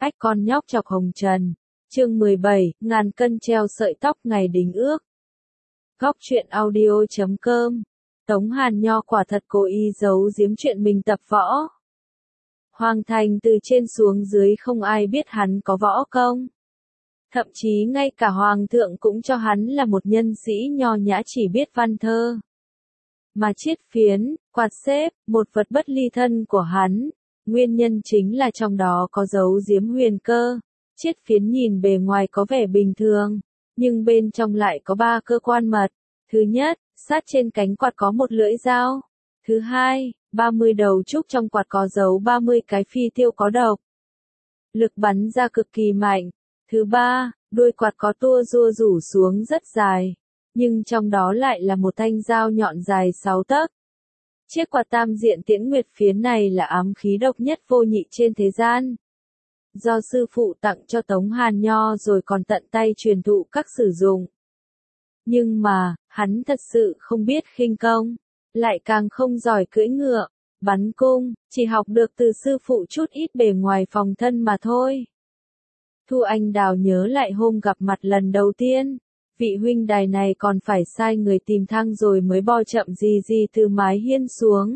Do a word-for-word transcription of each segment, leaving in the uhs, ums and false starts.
Ách con nhóc chọc hồng trần. Chương mười bảy, ngàn cân treo sợi tóc ngày đính ước. Góc truyện audio chấm com. Tống Hàn Nho quả thật cố ý giấu giếm chuyện mình tập võ. Hoàng thành từ trên xuống dưới không ai biết hắn có võ công. Thậm chí ngay cả hoàng thượng cũng cho hắn là một nhân sĩ nho nhã chỉ biết văn thơ. Mà chiết phiến, quạt xếp, một vật bất ly thân của hắn, nguyên nhân chính là trong đó có dấu giếm huyền cơ. Chiết phiến nhìn bề ngoài có vẻ bình thường, nhưng bên trong lại có ba cơ quan mật. Thứ nhất, sát trên cánh quạt có một lưỡi dao. Thứ hai, ba mươi đầu trúc trong quạt có giấu ba mươi cái phi tiêu có độc. Lực bắn ra cực kỳ mạnh. Thứ ba, đuôi quạt có tua rua rủ xuống rất dài, nhưng trong đó lại là một thanh dao nhọn dài sáu tấc. Chiếc quạt tam diện tiễn nguyệt phiến này là ám khí độc nhất vô nhị trên thế gian. Do sư phụ tặng cho Tống Hàn Nho rồi còn tận tay truyền thụ các sử dụng. Nhưng mà, hắn thật sự không biết khinh công, lại càng không giỏi cưỡi ngựa, bắn cung, chỉ học được từ sư phụ chút ít bề ngoài phòng thân mà thôi. Thu Anh Đào nhớ lại hôm gặp mặt lần đầu tiên, vị huynh đài này còn phải sai người tìm thang rồi mới bò chậm gì gì từ mái hiên xuống.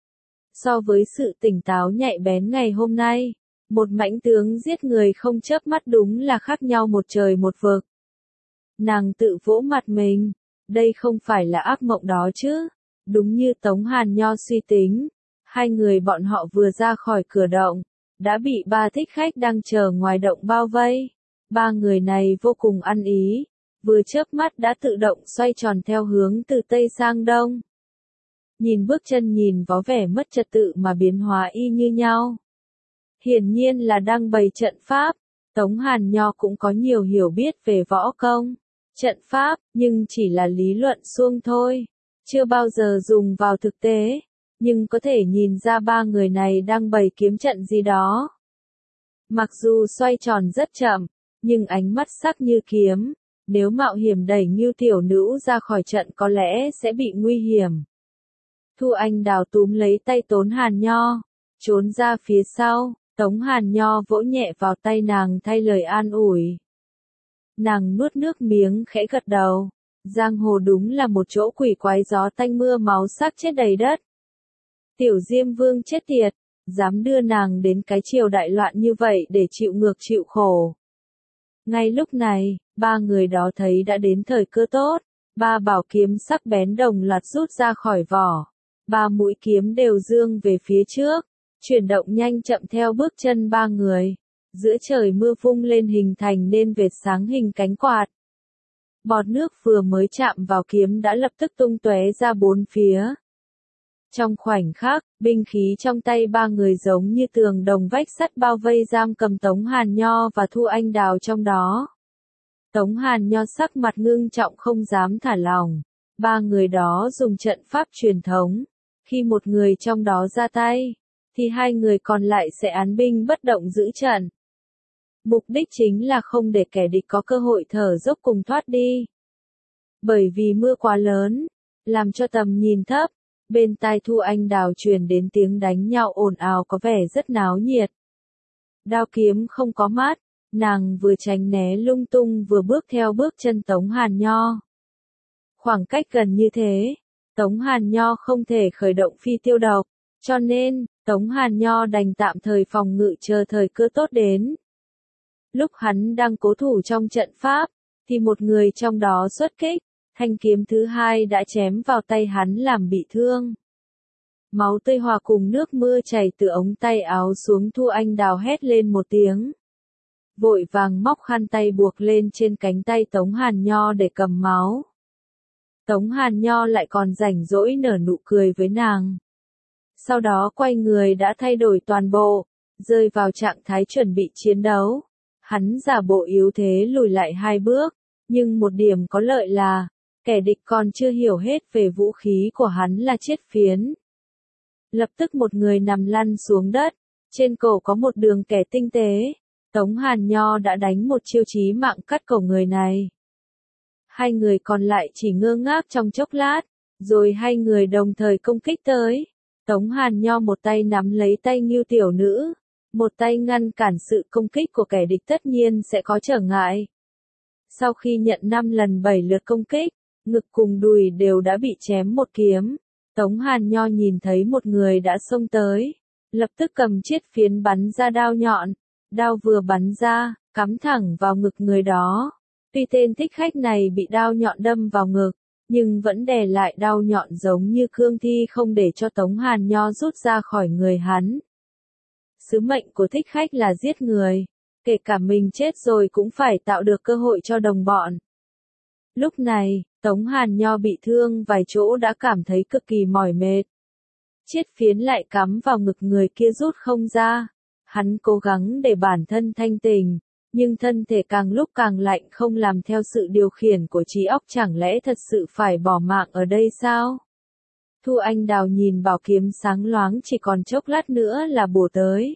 So với sự tỉnh táo nhạy bén ngày hôm nay, một mãnh tướng giết người không chớp mắt đúng là khác nhau một trời một vực. Nàng tự vỗ mặt mình, đây không phải là ác mộng đó chứ, đúng như Tống Hàn Nho suy tính, hai người bọn họ vừa ra khỏi cửa động, đã bị ba thích khách đang chờ ngoài động bao vây. Ba người này vô cùng ăn ý, vừa chớp mắt đã tự động xoay tròn theo hướng từ Tây sang Đông. Nhìn bước chân nhìn có vẻ mất trật tự mà biến hóa y như nhau. Hiển nhiên là đang bày trận pháp, Tống Hàn Nho cũng có nhiều hiểu biết về võ công, trận pháp, nhưng chỉ là lý luận suông thôi, chưa bao giờ dùng vào thực tế, nhưng có thể nhìn ra ba người này đang bày kiếm trận gì đó. Mặc dù xoay tròn rất chậm, nhưng ánh mắt sắc như kiếm, nếu mạo hiểm đẩy Ngưu tiểu nữ ra khỏi trận có lẽ sẽ bị nguy hiểm. Thu Anh Đào túm lấy tay Tống Hàn Nho, trốn ra phía sau. Tống Hàn Nho vỗ nhẹ vào tay nàng thay lời an ủi. Nàng nuốt nước miếng khẽ gật đầu. Giang hồ đúng là một chỗ quỷ quái gió tanh mưa máu xác chết đầy đất. Tiểu Diêm Vương chết tiệt, dám đưa nàng đến cái triều đại loạn như vậy để chịu ngược chịu khổ. Ngay lúc này, ba người đó thấy đã đến thời cơ tốt. Ba bảo kiếm sắc bén đồng loạt rút ra khỏi vỏ. Ba mũi kiếm đều dương về phía trước. Chuyển động nhanh chậm theo bước chân ba người, giữa trời mưa vung lên hình thành nên vệt sáng hình cánh quạt. Bọt nước vừa mới chạm vào kiếm đã lập tức tung tóe ra bốn phía. Trong khoảnh khắc, binh khí trong tay ba người giống như tường đồng vách sắt bao vây giam cầm Tống Hàn Nho và Thu Anh Đào trong đó. Tống Hàn Nho sắc mặt ngưng trọng không dám thả lỏng. Ba người đó dùng trận pháp truyền thống. Khi một người trong đó ra tay, thì hai người còn lại sẽ án binh bất động giữ trận. Mục đích chính là không để kẻ địch có cơ hội thở dốc cùng thoát đi. Bởi vì mưa quá lớn, làm cho tầm nhìn thấp, bên tai Thu Anh Đào truyền đến tiếng đánh nhau ồn ào có vẻ rất náo nhiệt. Đao kiếm không có mát, nàng vừa tránh né lung tung vừa bước theo bước chân Tống Hàn Nho. Khoảng cách gần như thế, Tống Hàn Nho không thể khởi động phi tiêu độc, cho nên, Tống Hàn Nho đành tạm thời phòng ngự chờ thời cơ tốt đến. Lúc hắn đang cố thủ trong trận pháp, thì một người trong đó xuất kích, thanh kiếm thứ hai đã chém vào tay hắn làm bị thương. Máu tươi hòa cùng nước mưa chảy từ ống tay áo xuống. Thu Anh Đào hét lên một tiếng. Vội vàng móc khăn tay buộc lên trên cánh tay Tống Hàn Nho để cầm máu. Tống Hàn Nho lại còn rảnh rỗi nở nụ cười với nàng. Sau đó quay người đã thay đổi toàn bộ, rơi vào trạng thái chuẩn bị chiến đấu. Hắn giả bộ yếu thế lùi lại hai bước, nhưng một điểm có lợi là, kẻ địch còn chưa hiểu hết về vũ khí của hắn là chiết phiến. Lập tức một người nằm lăn xuống đất, trên cổ có một đường kẻ tinh tế. Tống Hàn Nho đã đánh một chiêu chí mạng cắt cổ người này. Hai người còn lại chỉ ngơ ngác trong chốc lát, rồi hai người đồng thời công kích tới. Tống Hàn Nho một tay nắm lấy tay Ngưu tiểu nữ, một tay ngăn cản sự công kích của kẻ địch tất nhiên sẽ có trở ngại. Sau khi nhận năm lần bảy lượt công kích, ngực cùng đùi đều đã bị chém một kiếm. Tống Hàn Nho nhìn thấy một người đã xông tới, lập tức cầm chiết phiến bắn ra đao nhọn. Đao vừa bắn ra, cắm thẳng vào ngực người đó. Tuy tên thích khách này bị đao nhọn đâm vào ngực, nhưng vẫn đè lại đao nhọn giống như cương thi không để cho Tống Hàn Nho rút ra khỏi người hắn. Sứ mệnh của thích khách là giết người, kể cả mình chết rồi cũng phải tạo được cơ hội cho đồng bọn. Lúc này, Tống Hàn Nho bị thương vài chỗ đã cảm thấy cực kỳ mỏi mệt. Chiết phiến lại cắm vào ngực người kia rút không ra. Hắn cố gắng để bản thân thanh tỉnh, nhưng thân thể càng lúc càng lạnh không làm theo sự điều khiển của trí óc, chẳng lẽ thật sự phải bỏ mạng ở đây sao? Thu Anh Đào nhìn bảo kiếm sáng loáng chỉ còn chốc lát nữa là bổ tới.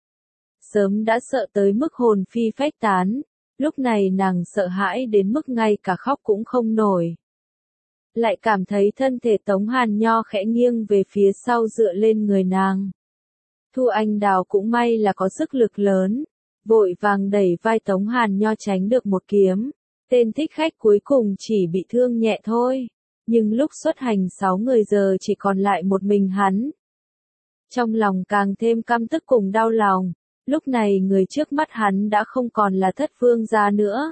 Sớm đã sợ tới mức hồn phi phách tán, lúc này nàng sợ hãi đến mức ngay cả khóc cũng không nổi. Lại cảm thấy thân thể Tống Hàn Nho khẽ nghiêng về phía sau dựa lên người nàng. Thu Anh Đào cũng may là có sức lực lớn, vội vàng đẩy vai Tống Hàn Nho tránh được một kiếm. Tên thích khách cuối cùng chỉ bị thương nhẹ thôi, nhưng lúc xuất hành sáu người giờ chỉ còn lại một mình hắn. Trong lòng càng thêm căm tức cùng đau lòng, lúc này người trước mắt hắn đã không còn là Thất Vương gia nữa,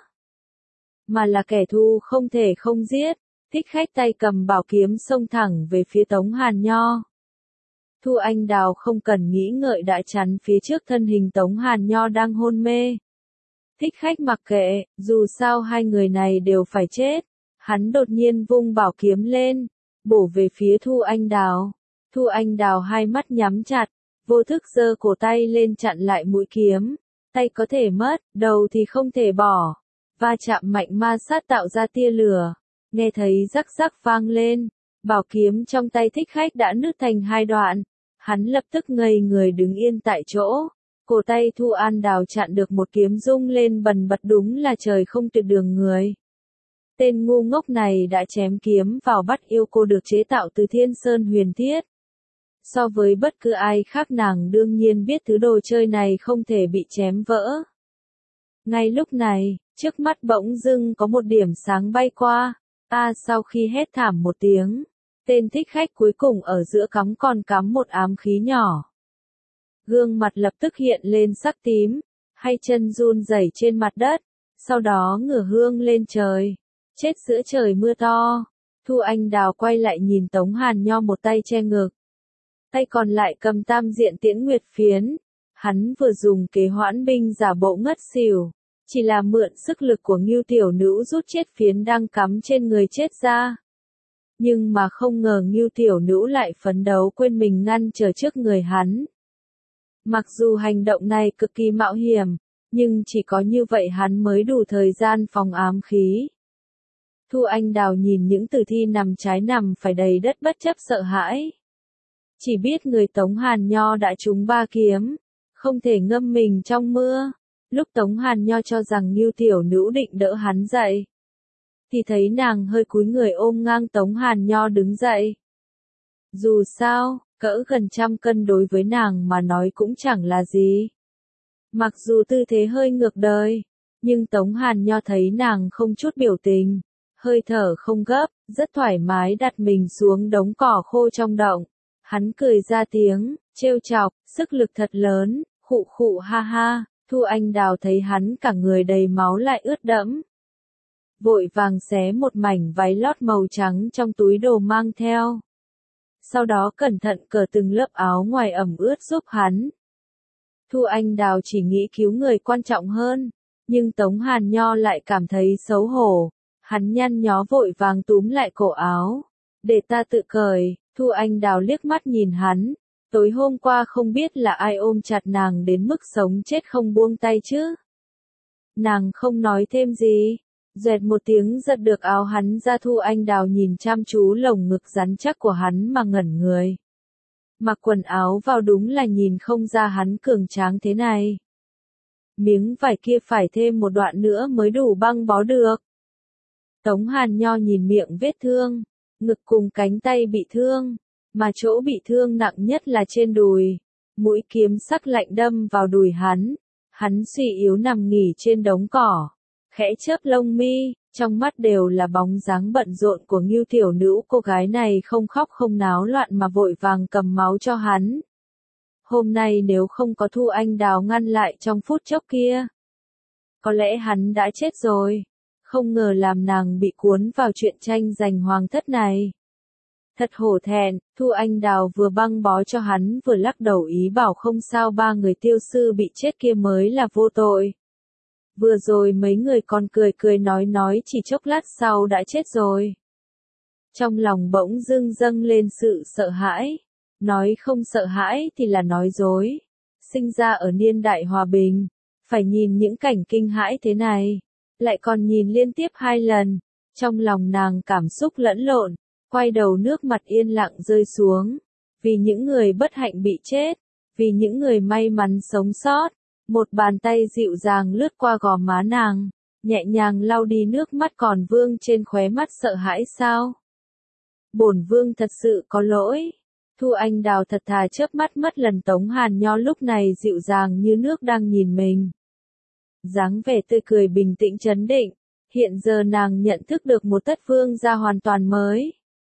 mà là kẻ thù không thể không giết. Thích khách tay cầm bảo kiếm xông thẳng về phía Tống Hàn Nho. Thu Anh Đào không cần nghĩ ngợi đã chắn phía trước thân hình Tống Hàn Nho đang hôn mê. Thích khách mặc kệ, dù sao hai người này đều phải chết. Hắn đột nhiên vung bảo kiếm lên, bổ về phía Thu Anh Đào. Thu Anh Đào hai mắt nhắm chặt, vô thức giơ cổ tay lên chặn lại mũi kiếm. Tay có thể mất, đầu thì không thể bỏ. Va chạm mạnh ma sát tạo ra tia lửa. Nghe thấy rắc rắc vang lên, bảo kiếm trong tay thích khách đã nứt thành hai đoạn. Hắn lập tức ngây người đứng yên tại chỗ. Cổ tay Thu An Đào chặn được một kiếm rung lên bần bật, đúng là trời không tuyệt đường người. Tên ngu ngốc này đã chém kiếm vào bắt yêu cô được chế tạo từ Thiên Sơn Huyền Thiết. So với bất cứ ai khác nàng đương nhiên biết thứ đồ chơi này không thể bị chém vỡ. Ngay lúc này, trước mắt bỗng dưng có một điểm sáng bay qua. Ta sau khi hét thảm một tiếng, tên thích khách cuối cùng ở giữa cắm còn cắm một ám khí nhỏ. Gương mặt lập tức hiện lên sắc tím, hai chân run rẩy trên mặt đất, sau đó ngửa hương lên trời, chết giữa trời mưa to. Thu Anh Đào quay lại nhìn Tống Hàn Nho một tay che ngực, tay còn lại cầm tam diện tiễn nguyệt phiến. Hắn vừa dùng kế hoãn binh giả bộ ngất xỉu, chỉ là mượn sức lực của Ngưu tiểu nữ rút chiết phiến đang cắm trên người chết ra. Nhưng mà không ngờ Ngưu tiểu nữ lại phấn đấu quên mình ngăn trở trước người hắn. Mặc dù hành động này cực kỳ mạo hiểm, nhưng chỉ có như vậy hắn mới đủ thời gian phòng ám khí. Thu Anh Đào nhìn những tử thi nằm trái nằm phải đầy đất bất chấp sợ hãi. Chỉ biết người Tống Hàn Nho đã trúng ba kiếm, không thể ngâm mình trong mưa. Lúc Tống Hàn Nho cho rằng Ngưu tiểu nữ định đỡ hắn dậy, thì thấy nàng hơi cúi người ôm ngang Tống Hàn Nho đứng dậy. Dù sao, cỡ gần trăm cân đối với nàng mà nói cũng chẳng là gì. Mặc dù tư thế hơi ngược đời, nhưng Tống Hàn Nho thấy nàng không chút biểu tình, hơi thở không gấp, rất thoải mái đặt mình xuống đống cỏ khô trong động. Hắn cười ra tiếng, trêu chọc, sức lực thật lớn, khụ khụ ha ha. Thu Anh Đào thấy hắn cả người đầy máu lại ướt đẫm, vội vàng xé một mảnh váy lót màu trắng trong túi đồ mang theo. Sau đó cẩn thận cởi từng lớp áo ngoài ẩm ướt giúp hắn. Thu Anh Đào chỉ nghĩ cứu người quan trọng hơn, nhưng Tống Hàn Nho lại cảm thấy xấu hổ. Hắn nhăn nhó vội vàng túm lại cổ áo. Để ta tự cởi. Thu Anh Đào liếc mắt nhìn hắn. Tối hôm qua không biết là ai ôm chặt nàng đến mức sống chết không buông tay chứ. Nàng không nói thêm gì. Dẹt một tiếng giật được áo hắn ra. Thu Anh Đào nhìn chăm chú lồng ngực rắn chắc của hắn mà ngẩn người. Mặc quần áo vào đúng là nhìn không ra hắn cường tráng thế này. Miếng vải kia phải thêm một đoạn nữa mới đủ băng bó được. Tống Hàn Nho nhìn miệng vết thương, ngực cùng cánh tay bị thương, mà chỗ bị thương nặng nhất là trên đùi. Mũi kiếm sắc lạnh đâm vào đùi hắn, hắn suy yếu nằm nghỉ trên đống cỏ, khẽ chớp lông mi, trong mắt đều là bóng dáng bận rộn của Ngưu tiểu nữ. Cô gái này không khóc không náo loạn mà vội vàng cầm máu cho hắn. Hôm nay nếu không có Thu Anh Đào ngăn lại trong phút chốc kia, có lẽ hắn đã chết rồi. Không ngờ làm nàng bị cuốn vào chuyện tranh giành hoàng thất này. Thật hổ thẹn. Thu Anh Đào vừa băng bó cho hắn vừa lắc đầu ý bảo không sao, ba người tiêu sư bị chết kia mới là vô tội. Vừa rồi mấy người còn cười cười nói nói, chỉ chốc lát sau đã chết rồi. Trong lòng bỗng dưng dâng lên sự sợ hãi. Nói không sợ hãi thì là nói dối. Sinh ra ở niên đại hòa bình, phải nhìn những cảnh kinh hãi thế này, lại còn nhìn liên tiếp hai lần. Trong lòng nàng cảm xúc lẫn lộn, quay đầu nước mặt yên lặng rơi xuống. Vì những người bất hạnh bị chết, vì những người may mắn sống sót. Một bàn tay dịu dàng lướt qua gò má nàng, nhẹ nhàng lau đi nước mắt còn vương trên khóe mắt. Sợ hãi sao? Bổn vương thật sự có lỗi. Thu Anh Đào thật thà chớp mắt mất lần. Tống Hàn Nho lúc này dịu dàng như nước đang nhìn mình. Dáng vẻ tươi cười bình tĩnh trấn định, hiện giờ nàng nhận thức được một Tất Vương gia hoàn toàn mới.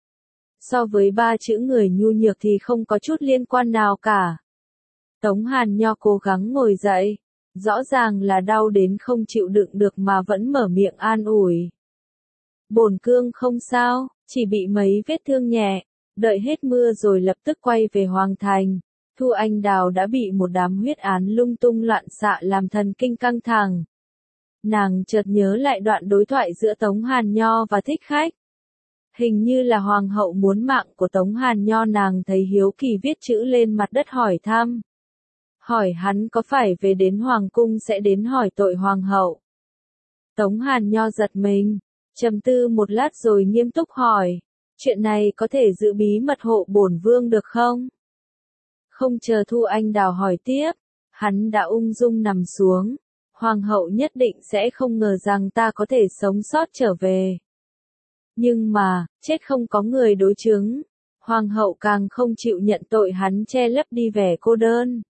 So với ba chữ người nhu nhược thì không có chút liên quan nào cả. Tống Hàn Nho cố gắng ngồi dậy, rõ ràng là đau đến không chịu đựng được mà vẫn mở miệng an ủi. Bổn cương không sao, chỉ bị mấy vết thương nhẹ, đợi hết mưa rồi lập tức quay về Hoàng Thành. Thu Anh Đào đã bị một đám huyết án lung tung loạn xạ làm thần kinh căng thẳng. Nàng chợt nhớ lại đoạn đối thoại giữa Tống Hàn Nho và Thích Khách. Hình như là hoàng hậu muốn mạng của Tống Hàn Nho. Nàng thấy hiếu kỳ viết chữ lên mặt đất hỏi thăm. Hỏi hắn có phải về đến hoàng cung sẽ đến hỏi tội hoàng hậu. Tống Hàn Nho giật mình, trầm tư một lát rồi nghiêm túc hỏi, chuyện này có thể giữ bí mật hộ bổn vương được không? Không chờ Thu Anh Đào hỏi tiếp, hắn đã ung dung nằm xuống. Hoàng hậu nhất định sẽ không ngờ rằng ta có thể sống sót trở về. Nhưng mà, chết không có người đối chứng. Hoàng hậu càng không chịu nhận tội, hắn che lấp đi vẻ cô đơn.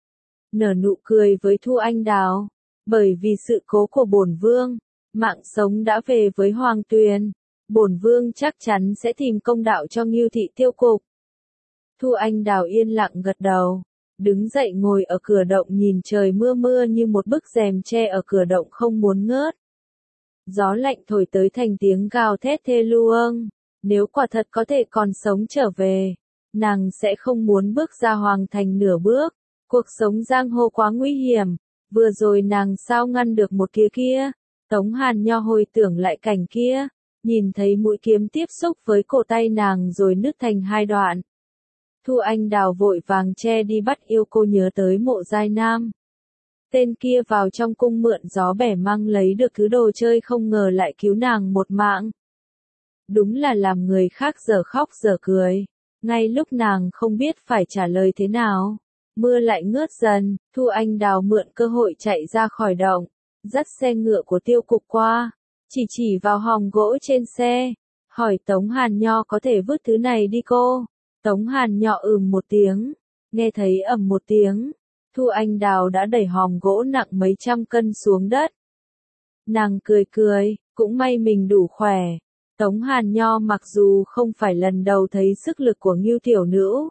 Nở nụ cười với Thu Anh Đào, bởi vì sự cố của bổn vương, mạng sống đã về với Hoàng Tuyền. Bổn vương chắc chắn sẽ tìm công đạo cho Ngưu thị tiêu cục. Thu Anh Đào yên lặng gật đầu, đứng dậy ngồi ở cửa động nhìn trời mưa mưa như một bức rèm che ở cửa động không muốn ngớt. Gió lạnh thổi tới thành tiếng gào thét thê lương. Nếu quả thật có thể còn sống trở về, nàng sẽ không muốn bước ra Hoàng Thành nửa bước. Cuộc sống giang hồ quá nguy hiểm, vừa rồi nàng sao ngăn được một kia kia. Tống Hàn Nho hồi tưởng lại cảnh kia, nhìn thấy mũi kiếm tiếp xúc với cổ tay nàng rồi nứt thành hai đoạn. Thu Anh Đào vội vàng che đi bắt yêu cô nhớ tới Mộ Giai Nam. Tên kia vào trong cung mượn gió bẻ măng lấy được thứ đồ chơi, không ngờ lại cứu nàng một mạng. Đúng là làm người khác giờ khóc giờ cười. Ngay lúc nàng không biết phải trả lời thế nào, mưa lại ngớt dần. Thu Anh Đào mượn cơ hội chạy ra khỏi động, dắt xe ngựa của tiêu cục qua, chỉ chỉ vào hòm gỗ trên xe, hỏi Tống Hàn Nho có thể vứt thứ này đi cô. Tống Hàn Nho ừm một tiếng, nghe thấy ầm một tiếng, Thu Anh Đào đã đẩy hòm gỗ nặng mấy trăm cân xuống đất. Nàng cười cười, cũng may mình đủ khỏe. Tống Hàn Nho mặc dù không phải lần đầu thấy sức lực của Ngưu tiểu nữ,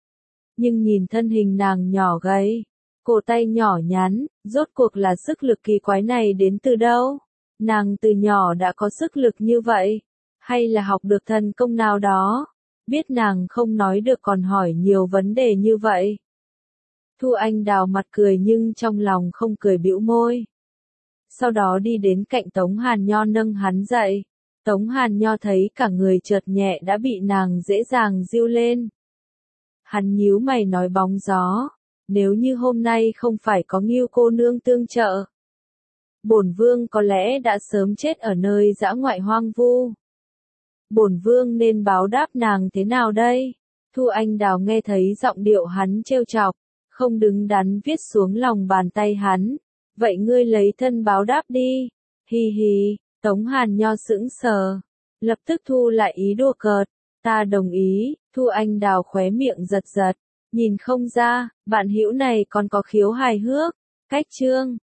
nhưng nhìn thân hình nàng nhỏ gầy, cổ tay nhỏ nhắn, rốt cuộc là sức lực kỳ quái này đến từ đâu? Nàng từ nhỏ đã có sức lực như vậy, hay là học được thần công nào đó? Biết nàng không nói được còn hỏi nhiều vấn đề như vậy. Thu Anh Đào mặt cười nhưng trong lòng không cười, bĩu môi. Sau đó đi đến cạnh Tống Hàn Nho nâng hắn dậy. Tống Hàn Nho thấy cả người chợt nhẹ đã bị nàng dễ dàng giưu lên. Hắn nhíu mày nói bóng gió, nếu như hôm nay không phải có Ngưu cô nương tương trợ, bổn vương có lẽ đã sớm chết ở nơi dã ngoại hoang vu. Bổn vương nên báo đáp nàng thế nào đây? Thu Anh Đào nghe thấy giọng điệu hắn trêu chọc, không đứng đắn viết xuống lòng bàn tay hắn. Vậy ngươi lấy thân báo đáp đi. Hi hi, Tống Hàn Nho sững sờ, lập tức thu lại ý đùa cợt. Ta đồng ý. Thu Anh Đào khóe miệng giật giật, Nhìn không ra, bạn hữu này còn có khiếu hài hước. Cách chương